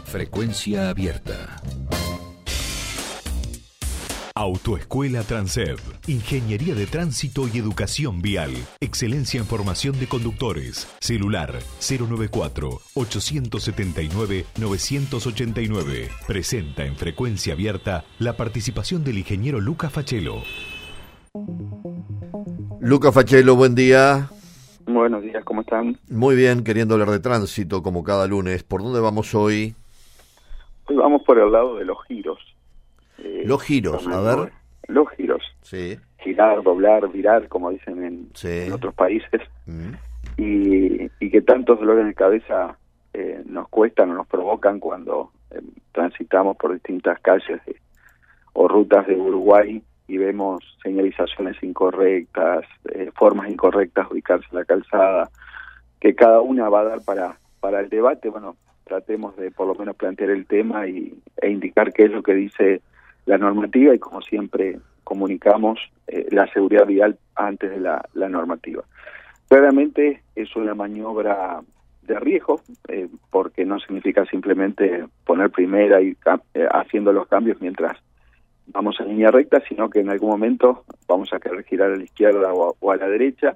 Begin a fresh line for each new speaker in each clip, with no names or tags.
Frecuencia abierta.
Autoescuela Transev. Ingeniería de tránsito y educación vial. Excelencia en formación de conductores. Celular 094-879-989. Presenta en Frecuencia Abierta la participación del ingeniero Luca Facelo.
Luca Facelo, buen día.
Buenos días, ¿cómo están?
Muy bien, queriendo hablar de tránsito como cada lunes. ¿Por dónde vamos hoy?
Hoy vamos por el lado de los giros.
Los giros, a ver.
Los giros.
Sí.
Girar, doblar, virar, como dicen en otros países. Y que tantos dolores de cabeza nos cuestan o nos provocan cuando transitamos por distintas calles o rutas de Uruguay y vemos señalizaciones incorrectas, formas incorrectas de ubicarse en la calzada, que cada una va a dar para el debate. Bueno, tratemos de por lo menos plantear el tema e indicar qué es lo que dice la normativa y, como siempre, comunicamos la seguridad vial antes de la normativa. Claramente es una maniobra de riesgo, porque no significa simplemente poner primera y haciendo los cambios mientras vamos en línea recta, sino que en algún momento vamos a querer girar a la izquierda o a la derecha.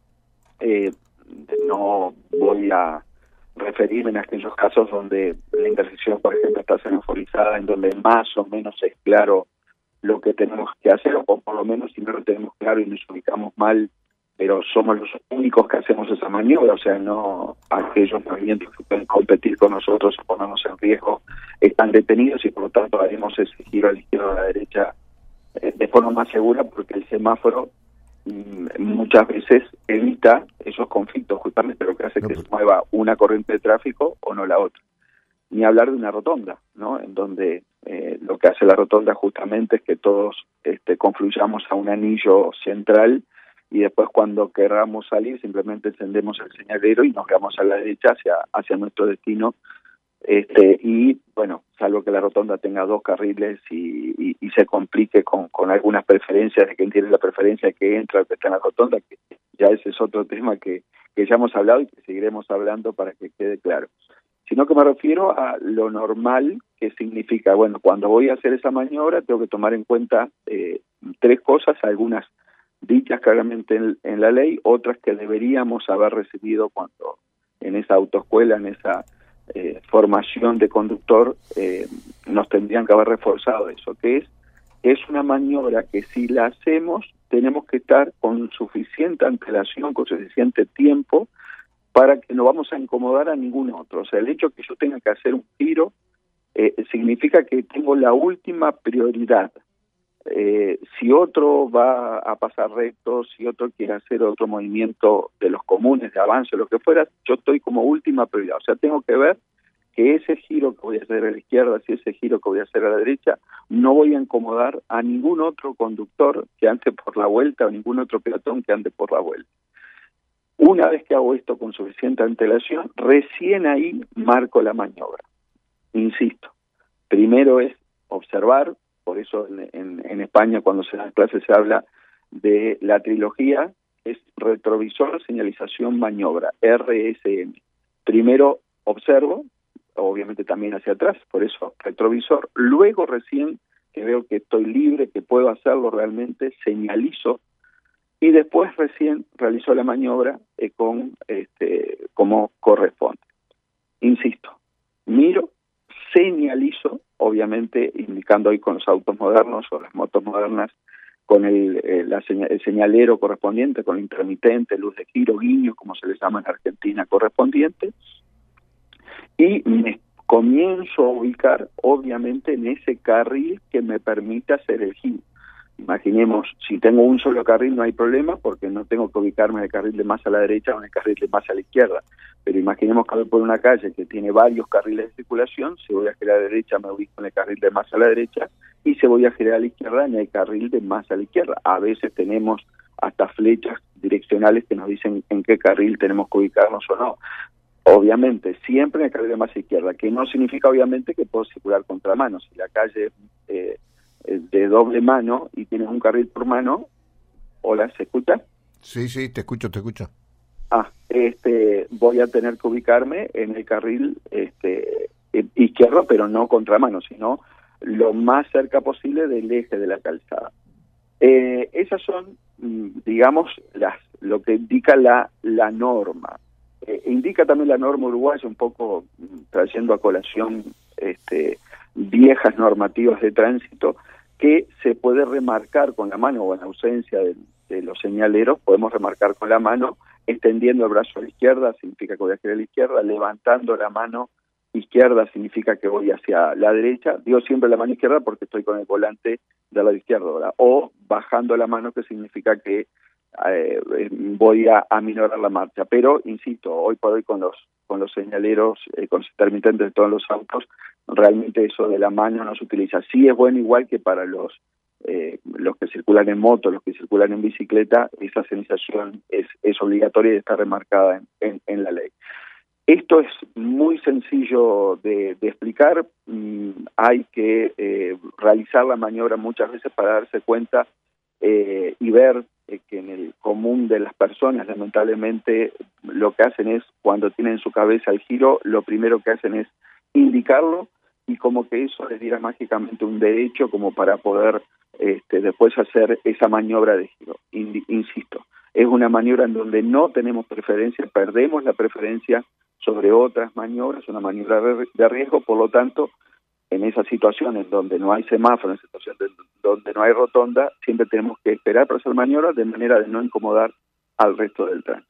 No voy a referirme en aquellos casos donde la intersección, por ejemplo, está semaforizada, en donde más o menos es claro lo que tenemos que hacer, o por lo menos si no lo tenemos claro y nos ubicamos mal, pero somos los únicos que hacemos esa maniobra, o sea, no aquellos movimientos que pueden competir con nosotros o ponernos en riesgo están detenidos, y por lo tanto haremos ese giro a la izquierda o a la derecha de forma más segura, porque el semáforo muchas veces evita esos conflictos, justamente lo que hace que se mueva una corriente de tráfico o no la otra. Ni hablar de una rotonda, ¿no? En donde lo que hace la rotonda justamente es que todos confluyamos a un anillo central, y después cuando querramos salir simplemente encendemos el señalero y nos vamos a la derecha hacia nuestro destino. Y bueno, salvo que la rotonda tenga dos carriles y se complique con algunas preferencias de quien tiene la preferencia que entra o que está en la rotonda, que ya ese es otro tema que ya hemos hablado y que seguiremos hablando para que quede claro. Sino que me refiero a lo normal, que significa, bueno, cuando voy a hacer esa maniobra tengo que tomar en cuenta tres cosas, algunas dichas claramente en la ley, otras que deberíamos haber recibido cuando en esa autoescuela, en esa formación de conductor, nos tendrían que haber reforzado eso, que es una maniobra que si la hacemos tenemos que estar con suficiente antelación, con suficiente tiempo, para que no vamos a incomodar a ningún otro. O sea, el hecho que yo tenga que hacer un giro significa que tengo la última prioridad. Si otro va a pasar recto, si otro quiere hacer otro movimiento de los comunes, de avance, lo que fuera, yo estoy como última prioridad. O sea, tengo que ver que ese giro que voy a hacer a la izquierda, si ese giro que voy a hacer a la derecha, no voy a incomodar a ningún otro conductor que ande por la vuelta o ningún otro peatón que ande por la vuelta. Una vez que hago esto con suficiente antelación, recién ahí marco la maniobra. Insisto, primero es observar. Por eso en España, cuando se dan clases, se habla de la trilogía, es retrovisor, señalización, maniobra, RSM. Primero observo, obviamente también hacia atrás, por eso retrovisor. Luego recién que veo que estoy libre, que puedo hacerlo realmente, señalizo, y después recién realizo la maniobra como corresponde. Insisto, miro, señalizo, obviamente indicando hoy con los autos modernos o las motos modernas, con el señalero correspondiente, con el intermitente, luz de giro, guiño, como se les llama en Argentina, correspondiente, y me comienzo a ubicar, obviamente, en ese carril que me permita hacer el giro. Imaginemos, si tengo un solo carril no hay problema, porque no tengo que ubicarme en el carril de más a la derecha o en el carril de más a la izquierda. Pero imaginemos que voy por una calle que tiene varios carriles de circulación, si voy a girar a la derecha me ubico en el carril de más a la derecha, y si voy a girar a la izquierda en el carril de más a la izquierda. A veces tenemos hasta flechas direccionales que nos dicen en qué carril tenemos que ubicarnos o no. Obviamente, siempre en el carril de más a la izquierda, que no significa obviamente que puedo circular contramano. Si la calle de doble mano y tienes un carril por mano. ¿Hola, se escucha?
Sí, te escucho.
Voy a tener que ubicarme en el carril izquierdo, pero no contramano, sino lo más cerca posible del eje de la calzada. Esas son, digamos, lo que indica la norma. Indica también la norma uruguaya, un poco trayendo a colación viejas normativas de tránsito, que se puede remarcar con la mano, o en ausencia de los señaleros, podemos remarcar con la mano, extendiendo el brazo a la izquierda, significa que voy hacia la izquierda, levantando la mano izquierda significa que voy hacia la derecha, digo siempre la mano izquierda porque estoy con el volante del lado izquierdo, ¿verdad? O bajando la mano, que significa que voy a aminorar la marcha. Pero, insisto, hoy por hoy con los señaleros, con los intermitentes de todos los autos, realmente eso de la mano no se utiliza. Sí es bueno, igual que para los que circulan en moto, los que circulan en bicicleta, esa señalización es obligatoria y está remarcada en la ley. Esto es muy sencillo de explicar. Hay que realizar la maniobra muchas veces para darse cuenta y ver que en el común de las personas, lamentablemente, lo que hacen es, cuando tienen en su cabeza el giro, lo primero que hacen es indicarlo, y como que eso les diera mágicamente un derecho como para poder después hacer esa maniobra de giro. Insisto, es una maniobra en donde no tenemos preferencia, perdemos la preferencia sobre otras maniobras, una maniobra de riesgo. Por lo tanto, en esas situaciones donde no hay semáforo, en situaciones donde no hay rotonda, siempre tenemos que esperar para hacer maniobras de manera de no incomodar al resto del tránsito.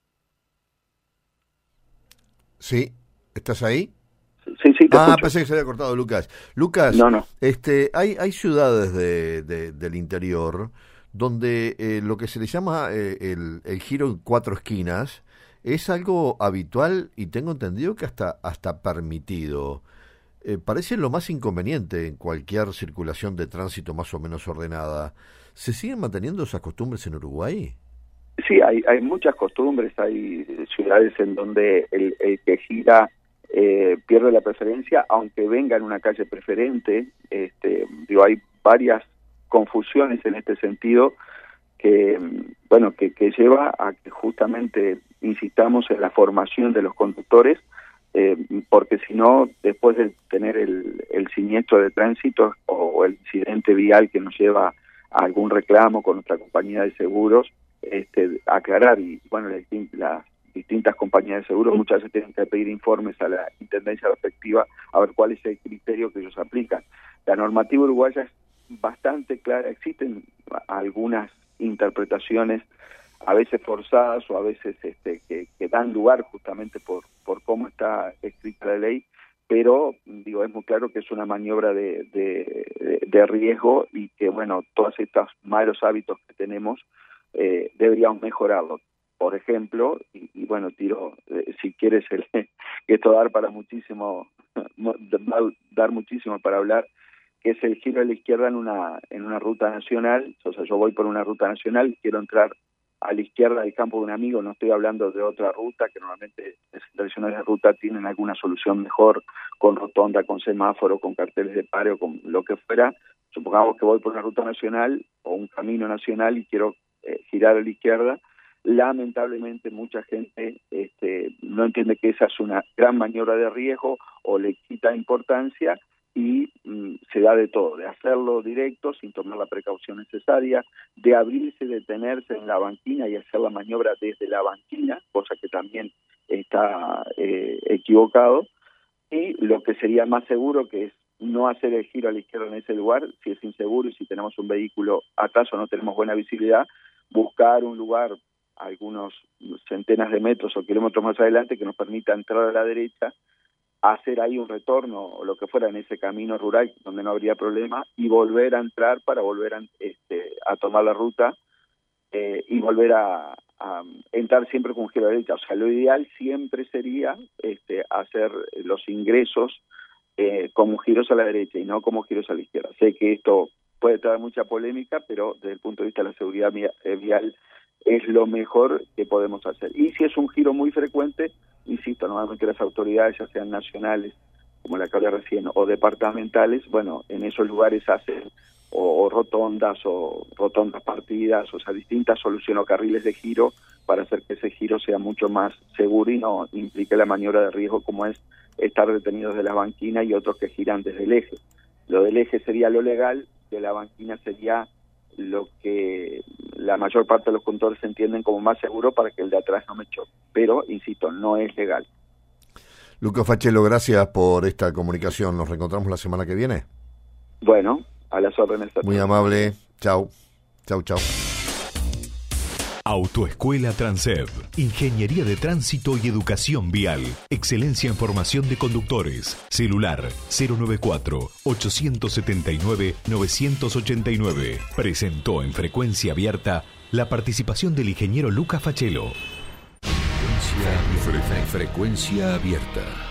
Sí, ¿estás ahí?
Sí, te escucho.
Pensé que se había cortado, Lucas. Lucas,
no.
Hay ciudades del interior donde lo que se le llama el giro en 4 esquinas es algo habitual, y tengo entendido que hasta permitido. Parece lo más inconveniente en cualquier circulación de tránsito más o menos ordenada. ¿Se siguen manteniendo esas costumbres en Uruguay?
Sí, hay muchas costumbres. Hay ciudades en donde el que gira pierde la preferencia, aunque venga en una calle preferente. Hay varias confusiones en este sentido que lleva a que justamente insistamos en la formación de los conductores, porque si no, después de tener el siniestro de tránsito o el incidente vial que nos lleva a algún reclamo con nuestra compañía de seguros, aclarar, y bueno, las distintas compañías de seguros muchas veces tienen que pedir informes a la intendencia respectiva a ver cuál es el criterio que ellos aplican. La normativa uruguaya es bastante clara, existen algunas interpretaciones a veces forzadas o a veces que dan lugar justamente por cómo está escrita la ley, pero es muy claro que es una maniobra de riesgo, y que bueno, todos estos malos hábitos que tenemos deberíamos mejorarlos. Por ejemplo, y bueno, si quieres, que esto dar muchísimo para hablar, que es el giro a la izquierda en una ruta nacional. O sea, yo voy por una ruta nacional, quiero entrar a la izquierda del campo de un amigo, no estoy hablando de otra ruta, que normalmente las intersecciones de ruta tienen alguna solución mejor, con rotonda, con semáforo, con carteles de pare o con lo que fuera. Supongamos que voy por una ruta nacional o un camino nacional y quiero girar a la izquierda. Lamentablemente mucha gente no entiende que esa es una gran maniobra de riesgo, o le quita importancia, y se da de todo, de hacerlo directo sin tomar la precaución necesaria, de abrirse, detenerse en la banquina y hacer la maniobra desde la banquina, cosa que también está equivocado, y lo que sería más seguro, que es no hacer el giro a la izquierda en ese lugar, si es inseguro y si tenemos un vehículo atrás o no tenemos buena visibilidad, buscar un lugar algunos centenas de metros o kilómetros más adelante que nos permita entrar a la derecha, hacer ahí un retorno o lo que fuera en ese camino rural donde no habría problema, y volver a entrar para volver a tomar la ruta y volver a entrar siempre con giro a la derecha. O sea, lo ideal siempre sería hacer los ingresos como giros a la derecha y no como giros a la izquierda. Sé que esto puede traer mucha polémica, pero desde el punto de vista de la seguridad vial es lo mejor que podemos hacer. Y si es un giro muy frecuente, insisto, normalmente las autoridades, ya sean nacionales, como la que hablé recién, o departamentales, bueno, en esos lugares hacen o rotondas partidas, o sea, distintas soluciones o carriles de giro para hacer que ese giro sea mucho más seguro y no implique la maniobra de riesgo como es estar detenidos de la banquina y otros que giran desde el eje. Lo del eje sería lo legal, de la banquina sería lo que la mayor parte de los conductores entienden como más seguro para que el de atrás no me choque. Pero, insisto, no es legal.
Luca Fachello, gracias por esta comunicación. Nos reencontramos la semana que viene.
Bueno, a las órdenes.
Muy amable. Chau. Chau, chau.
Autoescuela Transeb. Ingeniería de tránsito y educación vial. Excelencia en formación de conductores. Celular 094-879-989. Presentó en frecuencia abierta la participación del ingeniero Luca Fachello.
Frecuencia abierta.